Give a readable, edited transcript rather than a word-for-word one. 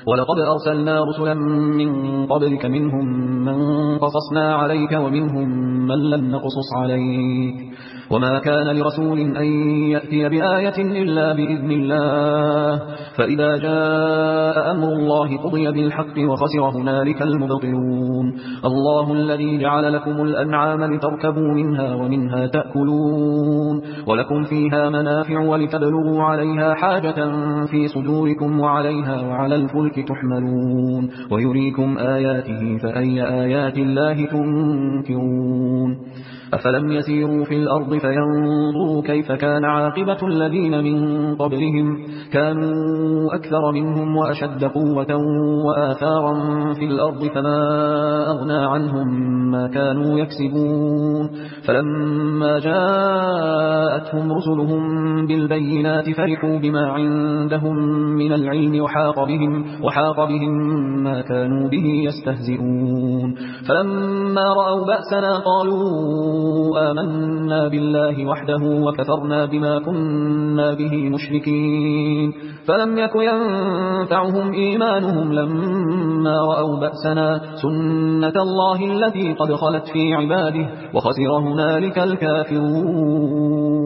ولقد أرسلنا رسلا من قبلك منهم من قصصنا عليك ومنهم من لم نقصص عليك وما كان لرسول أن يأتي بآية إلا بإذن الله فإذا جاء أمر الله قضي بالحق وخسر هنالك المبطلون الله الذي جعل لكم الأنعام لتركبوا منها ومنها تأكلون ولكم فيها منافع ولتبلغوا عليها حاجة في صدوركم وعليها وعلى الفلك تحملون ويريكم آياته فأي آيات الله تنكرون أفلم يسيروا في الأرض فينظروا كيف كان عاقبة الذين من قبلهم كانوا أكثر منهم وأشد قوة وآثارا في الأرض فما أغنى عنهم ما كانوا يكسبون فلما جاءتهم رسلهم بالبينات فرحوا بما عندهم من العلم وحاق بهم ما كانوا به يستهزئون فلما رأوا بأسنا قالوا آمنا بالله وحده وكفرنا بما كنا به مشركين فلم يك ينفعهم إيمانهم لما رأوا بأسنا سنة الله التي قد خلت في عباده وخسر هنالك الكافرون